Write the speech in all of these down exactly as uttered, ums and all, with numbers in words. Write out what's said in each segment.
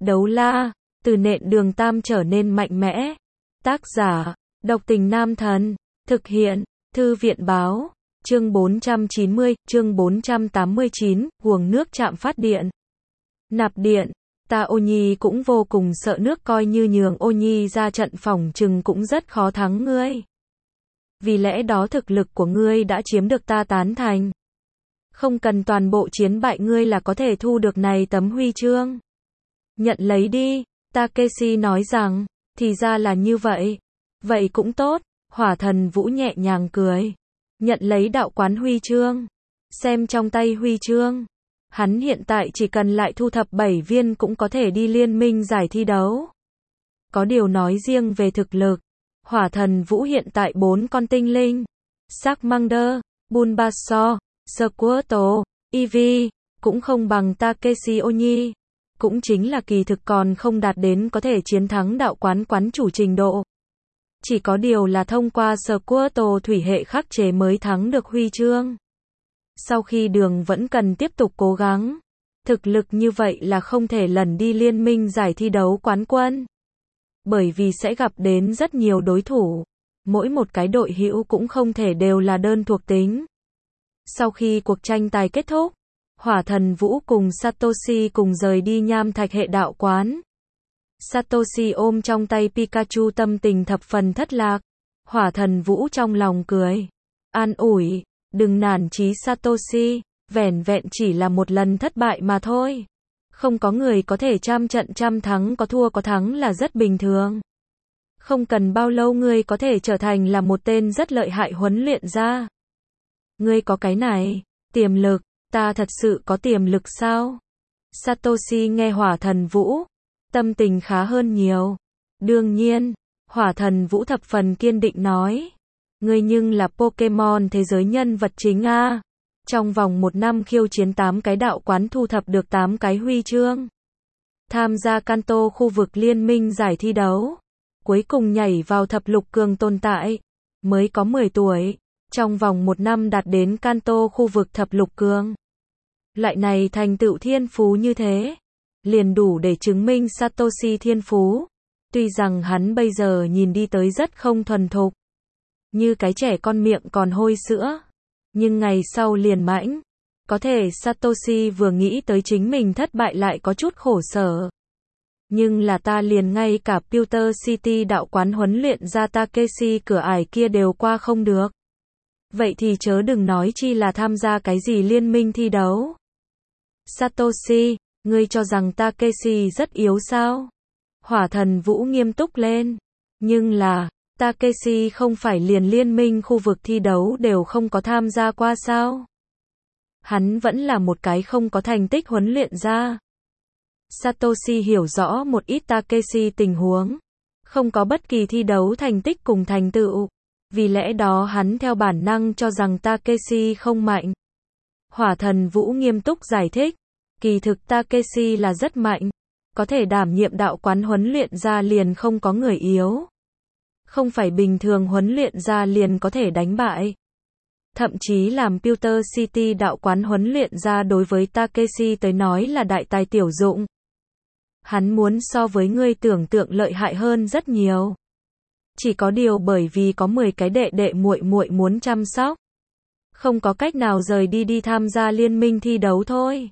Đấu la, từ nện đường tam trở nên mạnh mẽ. Tác giả, độc tình nam thần. Thực hiện, thư viện báo. Chương bốn trăm chín mươi, chương bốn trăm tám mươi chín, guồng nước chạm phát điện. Nạp điện, ta Ô Nhi cũng vô cùng sợ nước, coi như nhường Ô Nhi ra trận phỏng chừng cũng rất khó thắng ngươi. Vì lẽ đó thực lực của ngươi đã chiếm được ta tán thành. Không cần toàn bộ chiến bại ngươi là có thể thu được này tấm huy chương. Nhận lấy đi, Takeshi nói rằng, thì ra là như vậy. Vậy cũng tốt, Hỏa Thần Vũ nhẹ nhàng cười. Nhận lấy đạo quán huy chương. Xem trong tay huy chương. Hắn hiện tại chỉ cần lại thu thập bảy viên cũng có thể đi liên minh giải thi đấu. Có điều nói riêng về thực lực, Hỏa Thần Vũ hiện tại bốn con tinh linh, Charmander, Bulbasaur, Squirtle, Eevee, cũng không bằng Takeshi Oni. Cũng chính là kỳ thực còn không đạt đến có thể chiến thắng đạo quán quán chủ trình độ. Chỉ có điều là thông qua Squirtle thủy hệ khắc chế mới thắng được huy chương. Sau khi đường vẫn cần tiếp tục cố gắng. Thực lực như vậy là không thể lần đi liên minh giải thi đấu quán quân. Bởi vì sẽ gặp đến rất nhiều đối thủ. Mỗi một cái đội hữu cũng không thể đều là đơn thuộc tính. Sau khi cuộc tranh tài kết thúc, Hỏa Thần Vũ cùng Satoshi cùng rời đi nham thạch hệ đạo quán. Satoshi ôm trong tay Pikachu tâm tình thập phần thất lạc. Hỏa Thần Vũ trong lòng cười. An ủi, đừng nản chí Satoshi, vẻn vẹn chỉ là một lần thất bại mà thôi. Không có người có thể trăm trận trăm thắng, có thua có thắng là rất bình thường. Không cần bao lâu ngươi có thể trở thành là một tên rất lợi hại huấn luyện gia. Ngươi có cái này, tiềm lực, ta thật sự có tiềm lực sao? Satoshi nghe Hỏa Thần Vũ, tâm tình khá hơn nhiều. Đương nhiên, Hỏa Thần Vũ thập phần kiên định nói. Ngươi nhưng là Pokemon thế giới nhân vật chính a. Trong vòng một năm khiêu chiến tám cái đạo quán thu thập được tám cái huy chương. Tham gia Kanto khu vực liên minh giải thi đấu. Cuối cùng nhảy vào thập lục cường tồn tại. Mới có mười tuổi. Trong vòng một năm đạt đến Kanto khu vực thập lục cường. Loại này thành tựu thiên phú như thế. Liền đủ để chứng minh Satoshi thiên phú. Tuy rằng hắn bây giờ nhìn đi tới rất không thuần thục. Như cái trẻ con miệng còn hôi sữa. Nhưng ngày sau liền mãnh. Có thể Satoshi vừa nghĩ tới chính mình thất bại lại có chút khổ sở. Nhưng là ta liền ngay cả Pewter City đạo quán huấn luyện ra Takeshi cửa ải kia đều qua không được. Vậy thì chớ đừng nói chi là tham gia cái gì liên minh thi đấu. Satoshi, ngươi cho rằng Takeshi rất yếu sao? Hỏa Thần Vũ nghiêm túc lên. Nhưng là, Takeshi không phải liền liên minh khu vực thi đấu đều không có tham gia qua sao? Hắn vẫn là một cái không có thành tích huấn luyện ra. Satoshi hiểu rõ một ít Takeshi tình huống. Không có bất kỳ thi đấu thành tích cùng thành tựu. Vì lẽ đó hắn theo bản năng cho rằng Takeshi không mạnh. Hỏa Thần Vũ nghiêm túc giải thích. Kỳ thực Takeshi là rất mạnh. Có thể đảm nhiệm đạo quán huấn luyện ra liền không có người yếu. Không phải bình thường huấn luyện ra liền có thể đánh bại. Thậm chí làm Pewter City đạo quán huấn luyện ra đối với Takeshi tới nói là đại tài tiểu dụng. Hắn muốn so với ngươi tưởng tượng lợi hại hơn rất nhiều. Chỉ có điều bởi vì có mười cái đệ đệ muội muội muốn chăm sóc. Không có cách nào rời đi đi tham gia liên minh thi đấu thôi.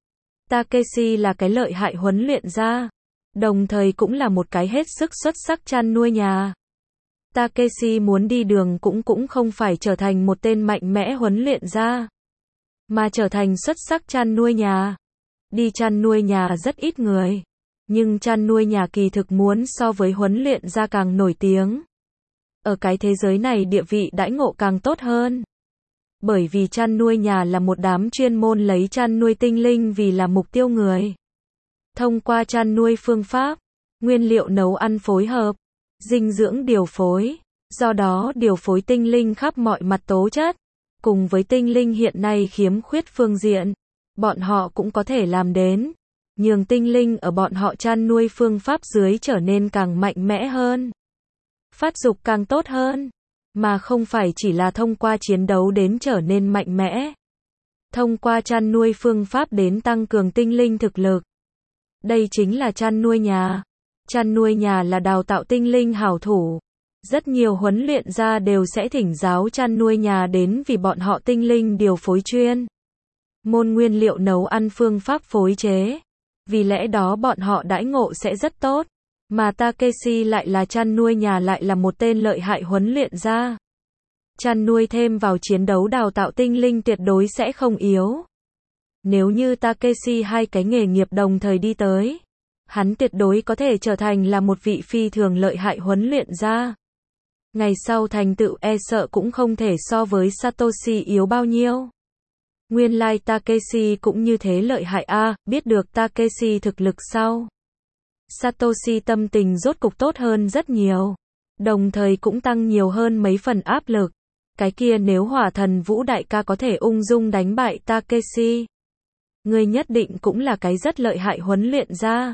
Takeshi là cái lợi hại huấn luyện ra. Đồng thời cũng là một cái hết sức xuất sắc chăn nuôi nhà. Takeshi muốn đi đường cũng cũng không phải trở thành một tên mạnh mẽ huấn luyện ra. Mà trở thành xuất sắc chăn nuôi nhà. Đi chăn nuôi nhà rất ít người. Nhưng chăn nuôi nhà kỳ thực muốn so với huấn luyện ra càng nổi tiếng. Ở cái thế giới này địa vị đãi ngộ càng tốt hơn. Bởi vì chăn nuôi nhà là một đám chuyên môn lấy chăn nuôi tinh linh vì là mục tiêu người. Thông qua chăn nuôi phương pháp, nguyên liệu nấu ăn phối hợp, dinh dưỡng điều phối, do đó điều phối tinh linh khắp mọi mặt tố chất, cùng với tinh linh hiện nay khiếm khuyết phương diện, bọn họ cũng có thể làm đến, nhường tinh linh ở bọn họ chăn nuôi phương pháp dưới trở nên càng mạnh mẽ hơn, phát dục càng tốt hơn, mà không phải chỉ là thông qua chiến đấu đến trở nên mạnh mẽ. Thông qua chăn nuôi phương pháp đến tăng cường tinh linh thực lực. Đây chính là chăn nuôi nhà. Chăn nuôi nhà là đào tạo tinh linh hảo thủ. Rất nhiều huấn luyện gia đều sẽ thỉnh giáo chăn nuôi nhà đến vì bọn họ tinh linh điều phối chuyên môn nguyên liệu nấu ăn phương pháp phối chế. Vì lẽ đó bọn họ đãi ngộ sẽ rất tốt. Mà Takeshi lại là chăn nuôi nhà lại là một tên lợi hại huấn luyện gia. Chăn nuôi thêm vào chiến đấu đào tạo tinh linh tuyệt đối sẽ không yếu. Nếu như Takeshi hai cái nghề nghiệp đồng thời đi tới, hắn tuyệt đối có thể trở thành là một vị phi thường lợi hại huấn luyện gia. Ngày sau thành tựu e sợ cũng không thể so với Satoshi yếu bao nhiêu. Nguyên lai like Takeshi cũng như thế lợi hại a, à, biết được Takeshi thực lực sau. Satoshi tâm tình rốt cục tốt hơn rất nhiều. Đồng thời cũng tăng nhiều hơn mấy phần áp lực. Cái kia nếu Hỏa Thần Vũ đại ca có thể ung dung đánh bại Takeshi, ngươi nhất định cũng là cái rất lợi hại huấn luyện gia.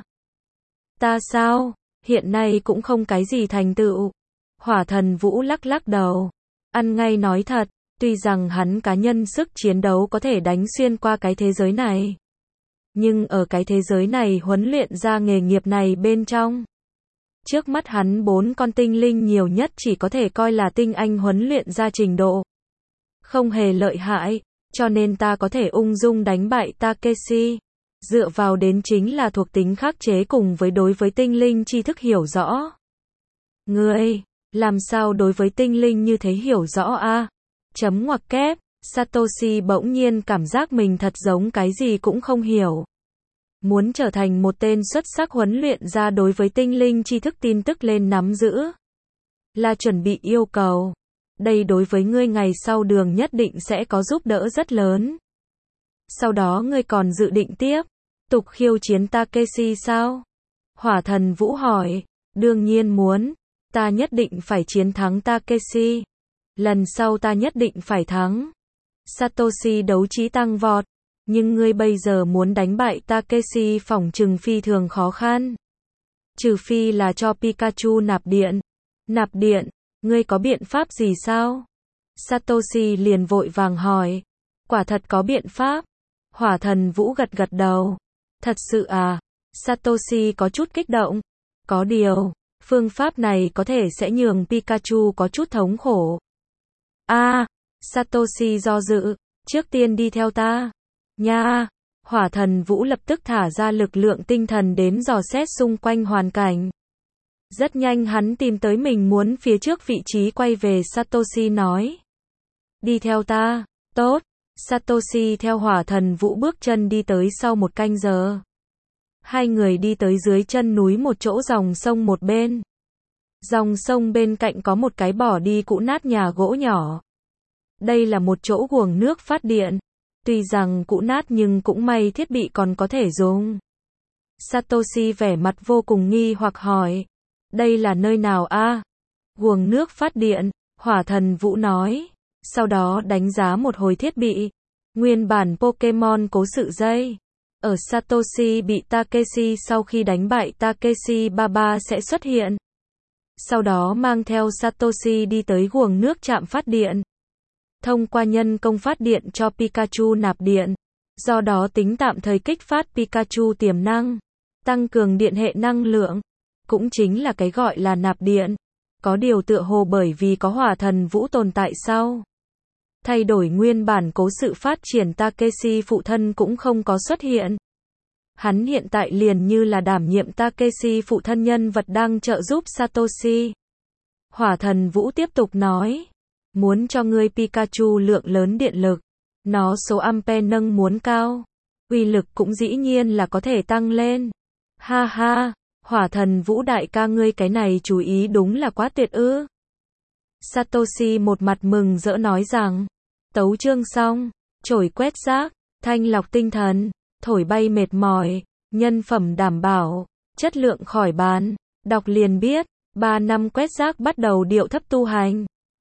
Ta sao? Hiện nay cũng không cái gì thành tựu. Hỏa Thần Vũ lắc lắc đầu. Ăn ngay nói thật, tuy rằng hắn cá nhân sức chiến đấu có thể đánh xuyên qua cái thế giới này. Nhưng ở cái thế giới này huấn luyện ra nghề nghiệp này bên trong. Trước mắt hắn bốn con tinh linh nhiều nhất chỉ có thể coi là tinh anh huấn luyện ra trình độ. Không hề lợi hại, cho nên ta có thể ung dung đánh bại Takeshi. Dựa vào đến chính là thuộc tính khắc chế cùng với đối với tinh linh tri thức hiểu rõ. Ngươi, làm sao đối với tinh linh như thế hiểu rõ a? À? Chấm ngoặc kép, Satoshi bỗng nhiên cảm giác mình thật giống cái gì cũng không hiểu. Muốn trở thành một tên xuất sắc huấn luyện ra đối với tinh linh tri thức tin tức lên nắm giữ. Là chuẩn bị yêu cầu. Đây đối với ngươi ngày sau đường nhất định sẽ có giúp đỡ rất lớn. Sau đó ngươi còn dự định tiếp tục khiêu chiến Takeshi sao? Hỏa Thần Vũ hỏi. Đương nhiên muốn. Ta nhất định phải chiến thắng Takeshi. Lần sau ta nhất định phải thắng. Satoshi đấu trí tăng vọt. Nhưng ngươi bây giờ muốn đánh bại Takeshi phỏng chừng phi thường khó khăn. Trừ phi là cho Pikachu nạp điện. Nạp điện, ngươi có biện pháp gì sao? Satoshi liền vội vàng hỏi. Quả thật có biện pháp. Hỏa Thần Vũ gật gật đầu. Thật sự à? Satoshi có chút kích động. Có điều, phương pháp này có thể sẽ nhường Pikachu có chút thống khổ. A, à, Satoshi do dự. Trước tiên đi theo ta. Nha, Hỏa Thần Vũ lập tức thả ra lực lượng tinh thần đến dò xét xung quanh hoàn cảnh. Rất nhanh hắn tìm tới mình muốn phía trước vị trí quay về Satoshi nói. Đi theo ta, tốt. Satoshi theo Hỏa Thần Vũ bước chân đi tới sau một canh giờ. Hai người đi tới dưới chân núi một chỗ dòng sông một bên. Dòng sông bên cạnh có một cái bỏ đi cũ nát nhà gỗ nhỏ. Đây là một chỗ guồng nước phát điện. Tuy rằng cũ nát nhưng cũng may thiết bị còn có thể dùng. Satoshi vẻ mặt vô cùng nghi hoặc hỏi. Đây là nơi nào a? À? Guồng nước phát điện, Hỏa Thần Vũ nói. Sau đó đánh giá một hồi thiết bị. Nguyên bản Pokemon cố sự dây. Ở Satoshi bị Takeshi sau khi đánh bại Takeshi Baba sẽ xuất hiện. Sau đó mang theo Satoshi đi tới guồng nước trạm phát điện. Thông qua nhân công phát điện cho Pikachu nạp điện. Do đó tính tạm thời kích phát Pikachu tiềm năng. Tăng cường điện hệ năng lượng. Cũng chính là cái gọi là nạp điện. Có điều tựa hồ bởi vì có Hỏa Thần Vũ tồn tại sau. Thay đổi nguyên bản cố sự phát triển Takeshi phụ thân cũng không có xuất hiện. Hắn hiện tại liền như là đảm nhiệm Takeshi phụ thân nhân vật đang trợ giúp Satoshi. Hỏa Thần Vũ tiếp tục nói. Muốn cho ngươi Pikachu lượng lớn điện lực. Nó số ampere nâng muốn cao. Uy lực cũng dĩ nhiên là có thể tăng lên. Ha ha, Hỏa Thần Vũ đại ca ngươi cái này chú ý đúng là quá tuyệt ư. Satoshi một mặt mừng rỡ nói rằng. Tấu chương xong, chổi quét rác, thanh lọc tinh thần, thổi bay mệt mỏi, nhân phẩm đảm bảo, chất lượng khỏi bàn, đọc liền biết, ba năm quét rác bắt đầu điệu thấp tu hành.